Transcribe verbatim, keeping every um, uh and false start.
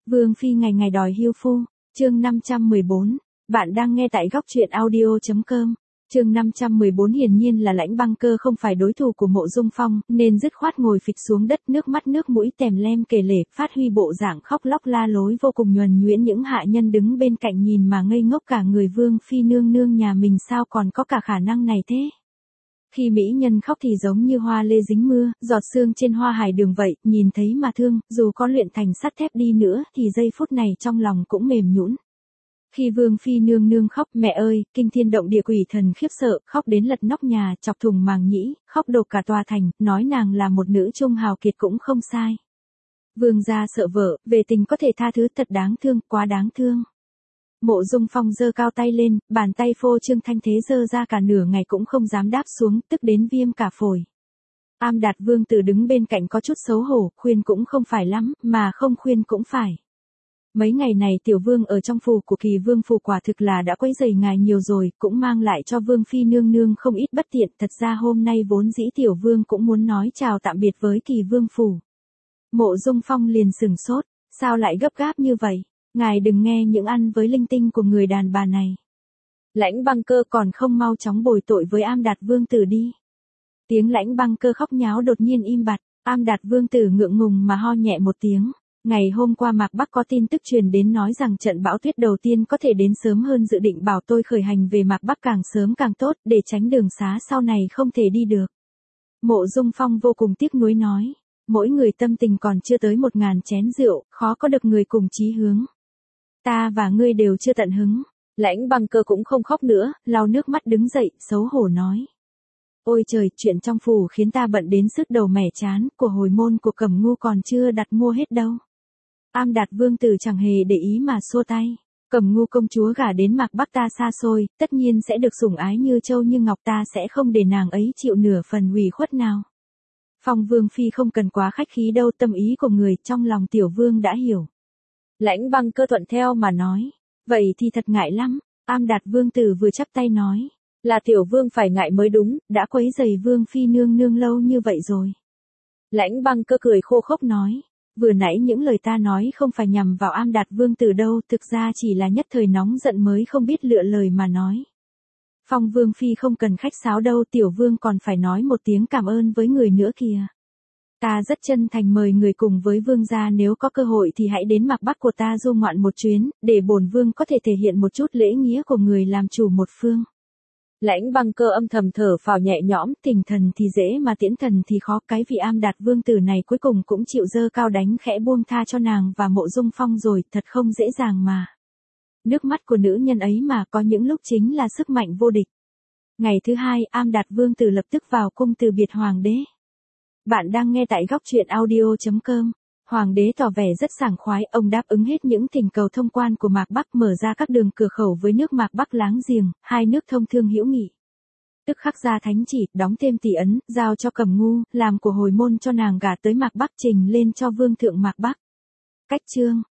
Vương phi ngày ngày đòi hưu phu, chương năm trăm mười bốn. Bạn đang nghe tại góc truyện audio chấm com. Chương năm trăm mười bốn hiển nhiên là Lãnh Băng Cơ không phải đối thủ của Mộ Dung Phong, nên dứt khoát ngồi phịch xuống đất, nước mắt nước mũi tèm lem kể lể, phát huy bộ dạng khóc lóc la lối vô cùng nhuần nhuyễn. Những hạ nhân đứng bên cạnh nhìn mà ngây ngốc cả người. Vương phi nương nương nhà mình sao còn có cả khả năng này thế? Khi mỹ nhân khóc thì giống như hoa lê dính mưa, giọt sương trên hoa hải đường vậy, nhìn thấy mà thương, dù có luyện thành sắt thép đi nữa thì giây phút này trong lòng cũng mềm nhũn. Khi Vương phi nương nương khóc, mẹ ơi, kinh thiên động địa, quỷ thần khiếp sợ, khóc đến lật nóc nhà, chọc thùng màng nhĩ, khóc đổ cả tòa thành, nói nàng là một nữ trung hào kiệt cũng không sai. Vương gia sợ vợ, về tình có thể tha thứ, thật đáng thương, quá đáng thương. Mộ Dung Phong giơ cao tay lên, bàn tay phô trương thanh thế giơ ra cả nửa ngày cũng không dám đáp xuống, tức đến viêm cả phổi. Am Đạt Vương tử đứng bên cạnh có chút xấu hổ, khuyên cũng không phải lắm, mà không khuyên cũng phải. Mấy ngày này tiểu vương ở trong phủ của Kỳ Vương phủ quả thực là đã quấy rầy ngài nhiều rồi, cũng mang lại cho Vương phi nương nương không ít bất tiện. Thật ra hôm nay vốn dĩ tiểu vương cũng muốn nói chào tạm biệt với Kỳ Vương phủ. Mộ Dung Phong liền sửng sốt, sao lại gấp gáp như vậy? Ngài đừng nghe những ăn với linh tinh của người đàn bà này. Lãnh Băng Cơ còn không mau chóng bồi tội với Am Đạt Vương tử đi. Tiếng Lãnh Băng Cơ khóc nháo đột nhiên im bặt, Am Đạt Vương tử ngượng ngùng mà ho nhẹ một tiếng. Ngày hôm qua Mạc Bắc có tin tức truyền đến nói rằng trận bão tuyết đầu tiên có thể đến sớm hơn dự định, bảo tôi khởi hành về Mạc Bắc càng sớm càng tốt, để tránh đường xá sau này không thể đi được. Mộ Dung Phong vô cùng tiếc nuối nói, mỗi người tâm tình còn chưa tới một ngàn chén rượu, khó có được người cùng chí hướng. Ta và ngươi đều chưa tận hứng. Lãnh Băng Cơ cũng không khóc nữa, lau nước mắt đứng dậy, xấu hổ nói. Ôi trời, chuyện trong phủ khiến ta bận đến sứt đầu mẻ chán, của hồi môn của Cẩm Ngu còn chưa đặt mua hết đâu. Am Đạt Vương tử chẳng hề để ý mà xua tay. Cẩm Ngu công chúa gả đến Mạc Bắc ta xa xôi, tất nhiên sẽ được sủng ái như châu như ngọc, ta sẽ không để nàng ấy chịu nửa phần ủy khuất nào. Phong Vương phi không cần quá khách khí đâu, tâm ý của người trong lòng tiểu vương đã hiểu. Lãnh Băng Cơ thuận theo mà nói, vậy thì thật ngại lắm. Am Đạt Vương tử vừa chắp tay nói, là tiểu vương phải ngại mới đúng, đã quấy rầy Vương phi nương nương lâu như vậy rồi. Lãnh Băng Cơ cười khô khốc nói, vừa nãy những lời ta nói không phải nhằm vào Am Đạt Vương tử đâu, thực ra chỉ là nhất thời nóng giận mới không biết lựa lời mà nói. Phong Vương phi không cần khách sáo đâu, tiểu vương còn phải nói một tiếng cảm ơn với người nữa kìa. Ta rất chân thành mời người cùng với vương gia, nếu có cơ hội thì hãy đến Mạc Bắc của ta du ngoạn một chuyến, để bổn vương có thể thể hiện một chút lễ nghĩa của người làm chủ một phương. Lãnh Băng Cơ âm thầm thở phào nhẹ nhõm, tình thần thì dễ mà tiễn thần thì khó, cái vị Am Đạt Vương tử này cuối cùng cũng chịu dơ cao đánh khẽ buông tha cho nàng và Mộ Dung Phong rồi, thật không dễ dàng mà. Nước mắt của nữ nhân ấy mà có những lúc chính là sức mạnh vô địch. Ngày thứ hai, Am Đạt Vương tử lập tức vào cung từ biệt hoàng đế. Bạn đang nghe tại góc truyện audio chấm com. Hoàng đế tỏ vẻ rất sảng khoái, ông đáp ứng hết những thỉnh cầu thông quan của Mạc Bắc, mở ra các đường cửa khẩu với nước Mạc Bắc láng giềng, hai nước thông thương hữu nghị. Tức khắc ra thánh chỉ, đóng thêm tỷ ấn, giao cho Cẩm Ngu, làm của hồi môn cho nàng gả tới Mạc Bắc, trình lên cho vương thượng Mạc Bắc. Cách chương,